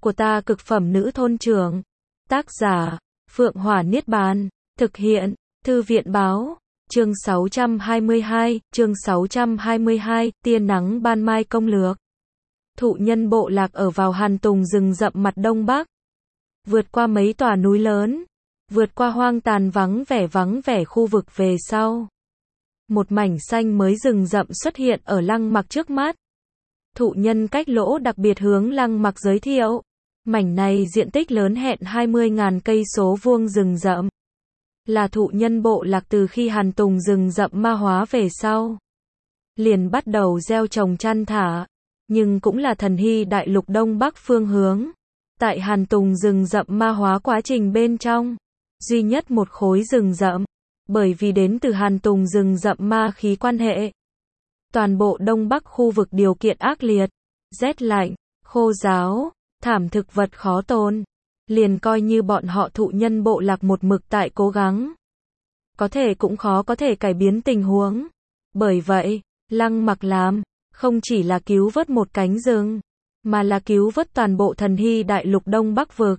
của ta cực phẩm nữ thôn trưởng. Tác giả, Phượng Hỏa Niết Bàn. Thực hiện, Thư viện Báo. Chương 622, tia nắng ban mai công lược. Thụ nhân bộ lạc ở vào Hàn Tùng rừng rậm mặt đông bắc. Vượt qua mấy tòa núi lớn, vượt qua hoang tàn vắng vẻ khu vực về sau. Một mảnh xanh mới rừng rậm xuất hiện ở Lăng Mặc trước mắt. Thụ nhân cách lỗ đặc biệt hướng Lăng Mặc giới thiệu. Mảnh này diện tích lớn hẹn 20.000 cây số vuông rừng rậm. Là thụ nhân bộ lạc từ khi Hàn Tùng rừng rậm ma hóa về sau. Liền bắt đầu gieo trồng chăn thả. Nhưng cũng là Thần Hy đại lục đông bắc phương hướng. Tại Hàn Tùng rừng rậm ma hóa quá trình bên trong. Duy nhất một khối rừng rậm. Bởi vì đến từ Hàn Tùng rừng rậm ma khí quan hệ. Toàn bộ đông bắc khu vực điều kiện ác liệt. Rét lạnh, khô ráo, thảm thực vật khó tồn. Liền coi như bọn họ thụ nhân bộ lạc một mực tại cố gắng. Có thể cũng khó có thể cải biến tình huống. Bởi vậy, Lăng Mặc làm, không chỉ là cứu vớt một cánh rừng, mà là cứu vớt toàn bộ Thần Hy đại lục đông bắc vực.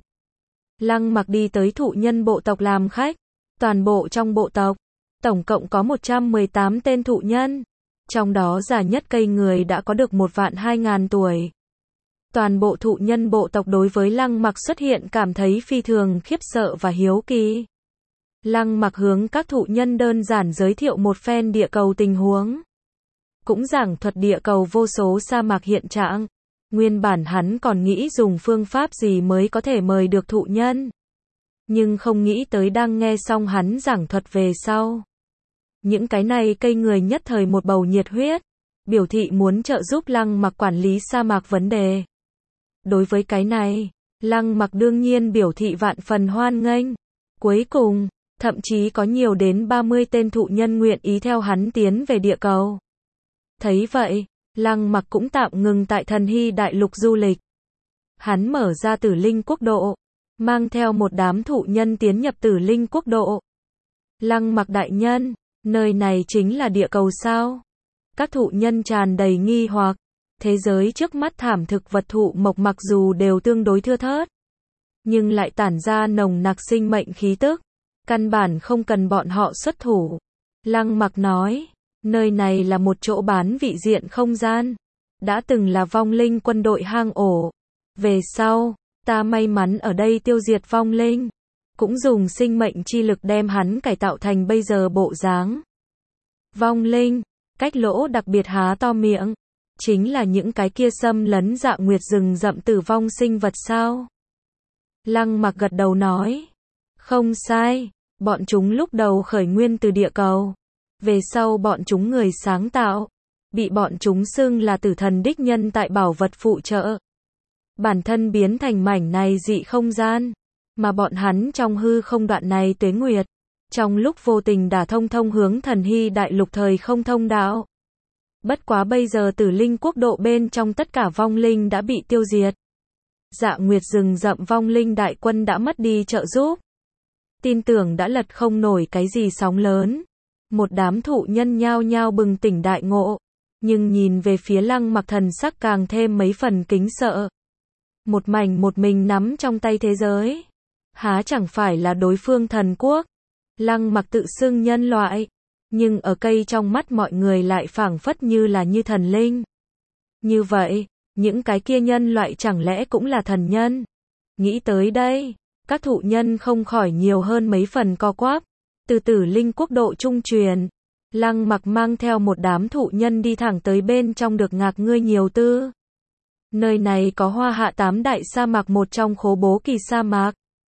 Lăng Mặc đi tới thụ nhân bộ tộc làm khách. Toàn bộ trong bộ tộc, tổng cộng có 118 tên thụ nhân. Trong đó già nhất cây người đã có được 1.200.000 tuổi. Toàn bộ thụ nhân bộ tộc đối với Lăng Mặc xuất hiện cảm thấy phi thường khiếp sợ và hiếu kỳ. Lăng Mặc hướng các thụ nhân đơn giản giới thiệu một phen địa cầu tình huống. Cũng giảng thuật địa cầu vô số sa mạc hiện trạng. Nguyên bản hắn còn nghĩ dùng phương pháp gì mới có thể mời được thụ nhân. Nhưng không nghĩ tới đang nghe xong hắn giảng thuật về sau. Những cái này cây người nhất thời một bầu nhiệt huyết. Biểu thị muốn trợ giúp Lăng Mặc quản lý sa mạc vấn đề. Đối với cái này, Lăng Mặc đương nhiên biểu thị vạn phần hoan nghênh. Cuối cùng, thậm chí có nhiều đến 30 tên thụ nhân nguyện ý theo hắn tiến về địa cầu. Thấy vậy, Lăng Mặc cũng tạm ngừng tại Thần Hy đại lục du lịch. Hắn mở ra Tử Linh quốc độ, mang theo một đám thụ nhân tiến nhập Tử Linh quốc độ. Lăng Mặc đại nhân, nơi này chính là địa cầu sao? Các thụ nhân tràn đầy nghi hoặc. Thế giới trước mắt thảm thực vật thụ mộc mặc dù đều tương đối thưa thớt, nhưng lại tản ra nồng nặc sinh mệnh khí tức. Căn bản không cần bọn họ xuất thủ. Lăng Mặc nói, nơi này là một chỗ bán vị diện không gian. Đã từng là vong linh quân đội hang ổ. Về sau, ta may mắn ở đây tiêu diệt vong linh. Cũng dùng sinh mệnh chi lực đem hắn cải tạo thành bây giờ bộ dáng. Vong linh, cách lỗ đặc biệt há to miệng. Chính là những cái kia xâm lấn Dạ Nguyệt rừng rậm tử vong sinh vật sao? Lăng Mặc gật đầu nói. Không sai, bọn chúng lúc đầu khởi nguyên từ địa cầu. Về sau bọn chúng người sáng tạo. Bị bọn chúng xưng là tử thần đích nhân tại bảo vật phụ trợ. Bản thân biến thành mảnh này dị không gian. Mà bọn hắn trong hư không đoạn này tuế nguyệt. Trong lúc vô tình đả thông hướng Thần Hy đại lục thời không thông đạo. Bất quá bây giờ Tử Linh quốc độ bên trong tất cả vong linh đã bị tiêu diệt. Dạ Nguyệt rừng rậm vong linh đại quân đã mất đi trợ giúp. Tin tưởng đã lật không nổi cái gì sóng lớn. Một đám thụ nhân nhao nhao bừng tỉnh đại ngộ. Nhưng nhìn về phía Lăng Mặc thần sắc càng thêm mấy phần kính sợ. Một mình nắm trong tay thế giới. Há chẳng phải là đối phương thần quốc. Lăng Mặc tự xưng nhân loại. Nhưng ở cây trong mắt mọi người lại phảng phất như là như thần linh. Như vậy, những cái kia nhân loại chẳng lẽ cũng là thần nhân? Nghĩ tới đây, các thụ nhân không khỏi nhiều hơn mấy phần co quắp. Từ Tử Linh quốc độ trung truyền, Lăng Mặc mang theo một đám thụ nhân đi thẳng tới bên trong được ngạc ngươi nhiều tư. Nơi này có Hoa Hạ 8 đại sa mạc một trong Khố Bố Kỳ sa mạc.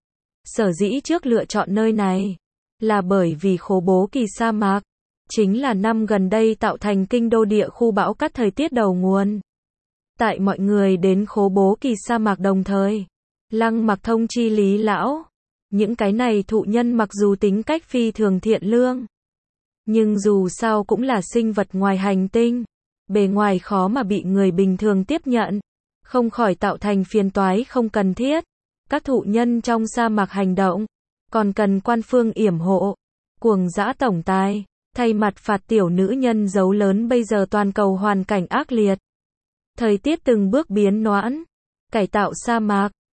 Sở dĩ trước lựa chọn nơi này, là bởi vì Khố Bố Kỳ sa mạc chính là năm gần đây tạo thành kinh đô địa khu bão cát thời tiết đầu nguồn. Tại mọi người đến Khố Bố Kỳ sa mạc đồng thời, Lăng Mặc thông chi Lý lão. Những cái này thụ nhân mặc dù tính cách phi thường thiện lương, nhưng dù sao cũng là sinh vật ngoài hành tinh. Bề ngoài khó mà bị người bình thường tiếp nhận. Không khỏi tạo thành phiền toái không cần thiết. Các thụ nhân trong sa mạc hành động, còn cần quan phương yểm hộ. Cuồng dã tổng tài thay mặt phạt tiểu nữ nhân dấu lớn bây giờ toàn cầu hoàn cảnh ác liệt. Thời tiết từng bước biến noãn, cải tạo sa mạc,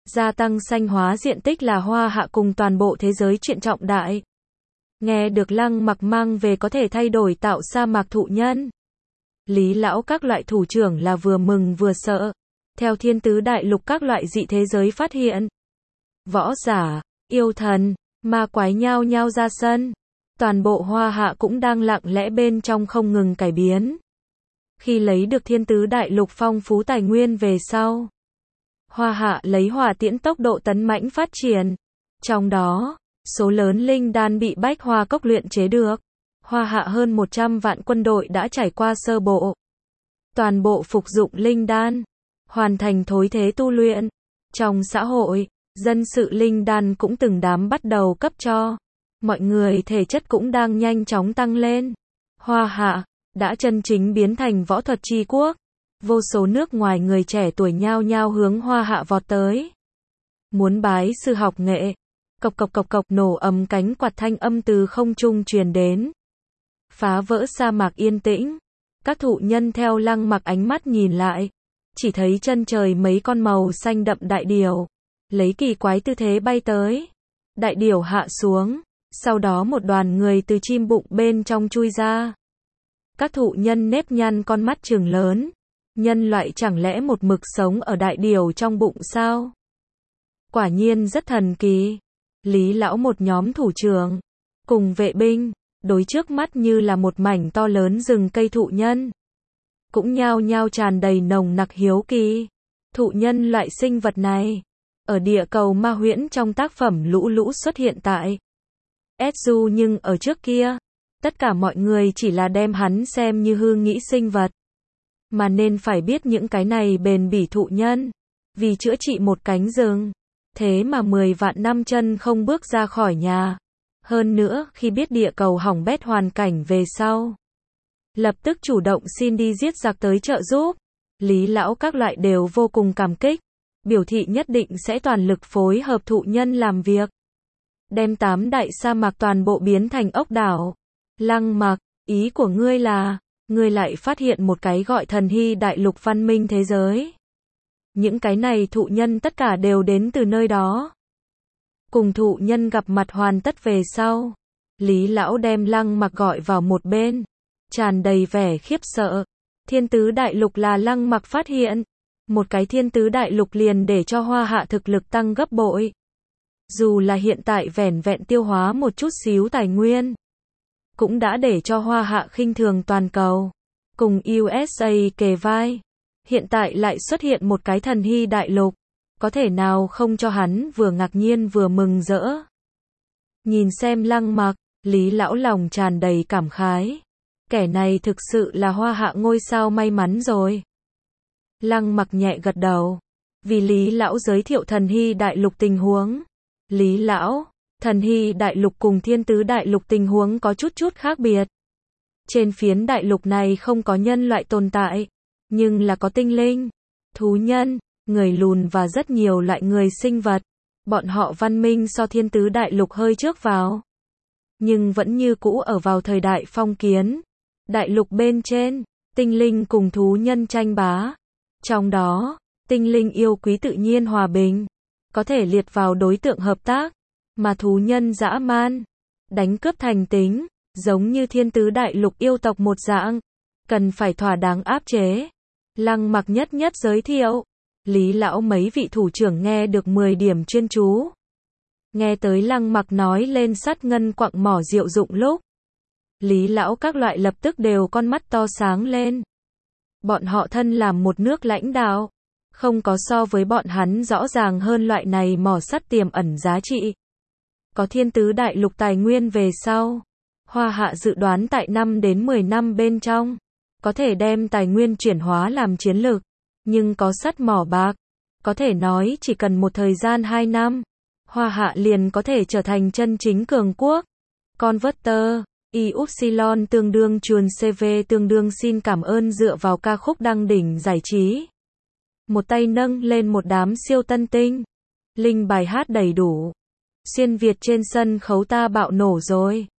Gia tăng xanh hóa diện tích là Hoa Hạ cùng toàn bộ thế giới chuyện trọng đại. Nghe được Lăng Mặc mang về có thể thay đổi tạo sa mạc thụ nhân. Lý lão các loại thủ trưởng là vừa mừng vừa sợ. Theo thiên tứ đại lục các loại dị thế giới phát hiện. Võ giả, yêu thần, ma quái nhao nhao ra sân. Toàn bộ Hoa Hạ cũng đang lặng lẽ bên trong không ngừng cải biến. Khi lấy được thiên tứ đại lục phong phú tài nguyên về sau, Hoa Hạ lấy hỏa tiễn tốc độ tấn mãnh phát triển. Trong đó, số lớn linh đan bị Bách Hoa Cốc luyện chế được. Hoa Hạ hơn 100 vạn quân đội đã trải qua sơ bộ. Toàn bộ phục dụng linh đan, hoàn thành thối thế tu luyện. Trong xã hội, dân sự linh đan cũng từng đám bắt đầu cấp cho. Mọi người thể chất cũng đang nhanh chóng tăng lên. Hoa Hạ đã chân chính biến thành võ thuật chi quốc. Vô số nước ngoài người trẻ tuổi nhao nhao hướng Hoa Hạ vọt tới. Muốn bái sư học nghệ. Cộc cộc cộc cộc nổ ầm cánh quạt thanh âm từ không trung truyền đến. Phá vỡ sa mạc yên tĩnh. Các thụ nhân theo Lăng Mặc ánh mắt nhìn lại. Chỉ thấy chân trời mấy con màu xanh đậm đại điểu. Lấy kỳ quái tư thế bay tới. Đại điểu hạ xuống. Sau đó một đoàn người từ chim bụng bên trong chui ra. Các thụ nhân nếp nhăn con mắt trừng lớn. Nhân loại chẳng lẽ một mực sống ở đại điểu trong bụng sao? Quả nhiên rất thần kỳ. Lý lão một nhóm thủ trưởng, cùng vệ binh, đối trước mắt như là một mảnh to lớn rừng cây thụ nhân. Cũng nhao nhao tràn đầy nồng nặc hiếu kỳ. Thụ nhân loại sinh vật này, ở địa cầu ma huyễn trong tác phẩm Lũ Lũ xuất hiện tại SU nhưng ở trước kia, tất cả mọi người chỉ là đem hắn xem như hư nghĩ sinh vật. Mà nên phải biết những cái này bền bỉ thụ nhân, vì chữa trị một cánh rừng, thế mà 10 vạn năm chân không bước ra khỏi nhà. Hơn nữa, khi biết địa cầu hỏng bét hoàn cảnh về sau, lập tức chủ động xin đi giết giặc tới trợ giúp. Lý lão các loại đều vô cùng cảm kích, biểu thị nhất định sẽ toàn lực phối hợp thụ nhân làm việc. Đem 8 đại sa mạc toàn bộ biến thành ốc đảo. Lăng Mặc, ý của ngươi là, ngươi lại phát hiện một cái gọi thần hy đại lục văn minh thế giới. Những cái này thụ nhân tất cả đều đến từ nơi đó. Cùng thụ nhân gặp mặt hoàn tất về sau, Lý lão đem Lăng Mặc gọi vào một bên, tràn đầy vẻ khiếp sợ. Thiên tứ đại lục là Lăng Mặc phát hiện. Một cái thiên tứ đại lục liền để cho Hoa Hạ thực lực tăng gấp bội. Dù là hiện tại vẻn vẹn tiêu hóa một chút xíu tài nguyên, cũng đã để cho Hoa Hạ khinh thường toàn cầu. Cùng USA kề vai, hiện tại lại xuất hiện một cái thần hy đại lục. Có thể nào không cho hắn vừa ngạc nhiên vừa mừng rỡ. Nhìn xem Lăng Mặc, Lý lão lòng tràn đầy cảm khái. Kẻ này thực sự là Hoa Hạ ngôi sao may mắn rồi. Lăng Mặc nhẹ gật đầu, vì Lý lão giới thiệu thần hy đại lục tình huống. Lý lão, thần hy đại lục cùng thiên tứ đại lục tình huống có chút khác biệt. Trên phiến đại lục này không có nhân loại tồn tại, nhưng là có tinh linh, thú nhân, người lùn và rất nhiều loại người sinh vật. Bọn họ văn minh so thiên tứ đại lục hơi trước vào, nhưng vẫn như cũ ở vào thời đại phong kiến. Đại lục bên trên, tinh linh cùng thú nhân tranh bá. Trong đó, tinh linh yêu quý tự nhiên hòa bình, có thể liệt vào đối tượng hợp tác, mà thú nhân dã man, đánh cướp thành tính, giống như thiên tứ đại lục yêu tộc một dạng, cần phải thỏa đáng áp chế. Lăng Mặc nhất nhất giới thiệu. Lý lão mấy vị thủ trưởng nghe được 10 điểm chuyên chú. Nghe tới Lăng Mặc nói lên sắt ngân quặng mỏ diệu dụng lúc, Lý lão các loại lập tức đều con mắt to sáng lên. Bọn họ thân làm một nước lãnh đạo, không có so với bọn hắn rõ ràng hơn loại này mỏ sắt tiềm ẩn giá trị. Có thiên tứ đại lục tài nguyên về sau, Hoa Hạ dự đoán tại 5 đến 10 năm bên trong, có thể đem tài nguyên chuyển hóa làm chiến lược. Nhưng có sắt mỏ bạc, có thể nói chỉ cần một thời gian 2 năm, Hoa Hạ liền có thể trở thành chân chính cường quốc. Converter, Y-Upsilon tương đương chuồn CV tương đương xin cảm ơn dựa vào ca khúc đăng đỉnh giải trí. Một tay nâng lên một đám siêu tân tinh. Linh bài hát đầy đủ. Xuyên Việt trên sân khấu ta bạo nổ rồi.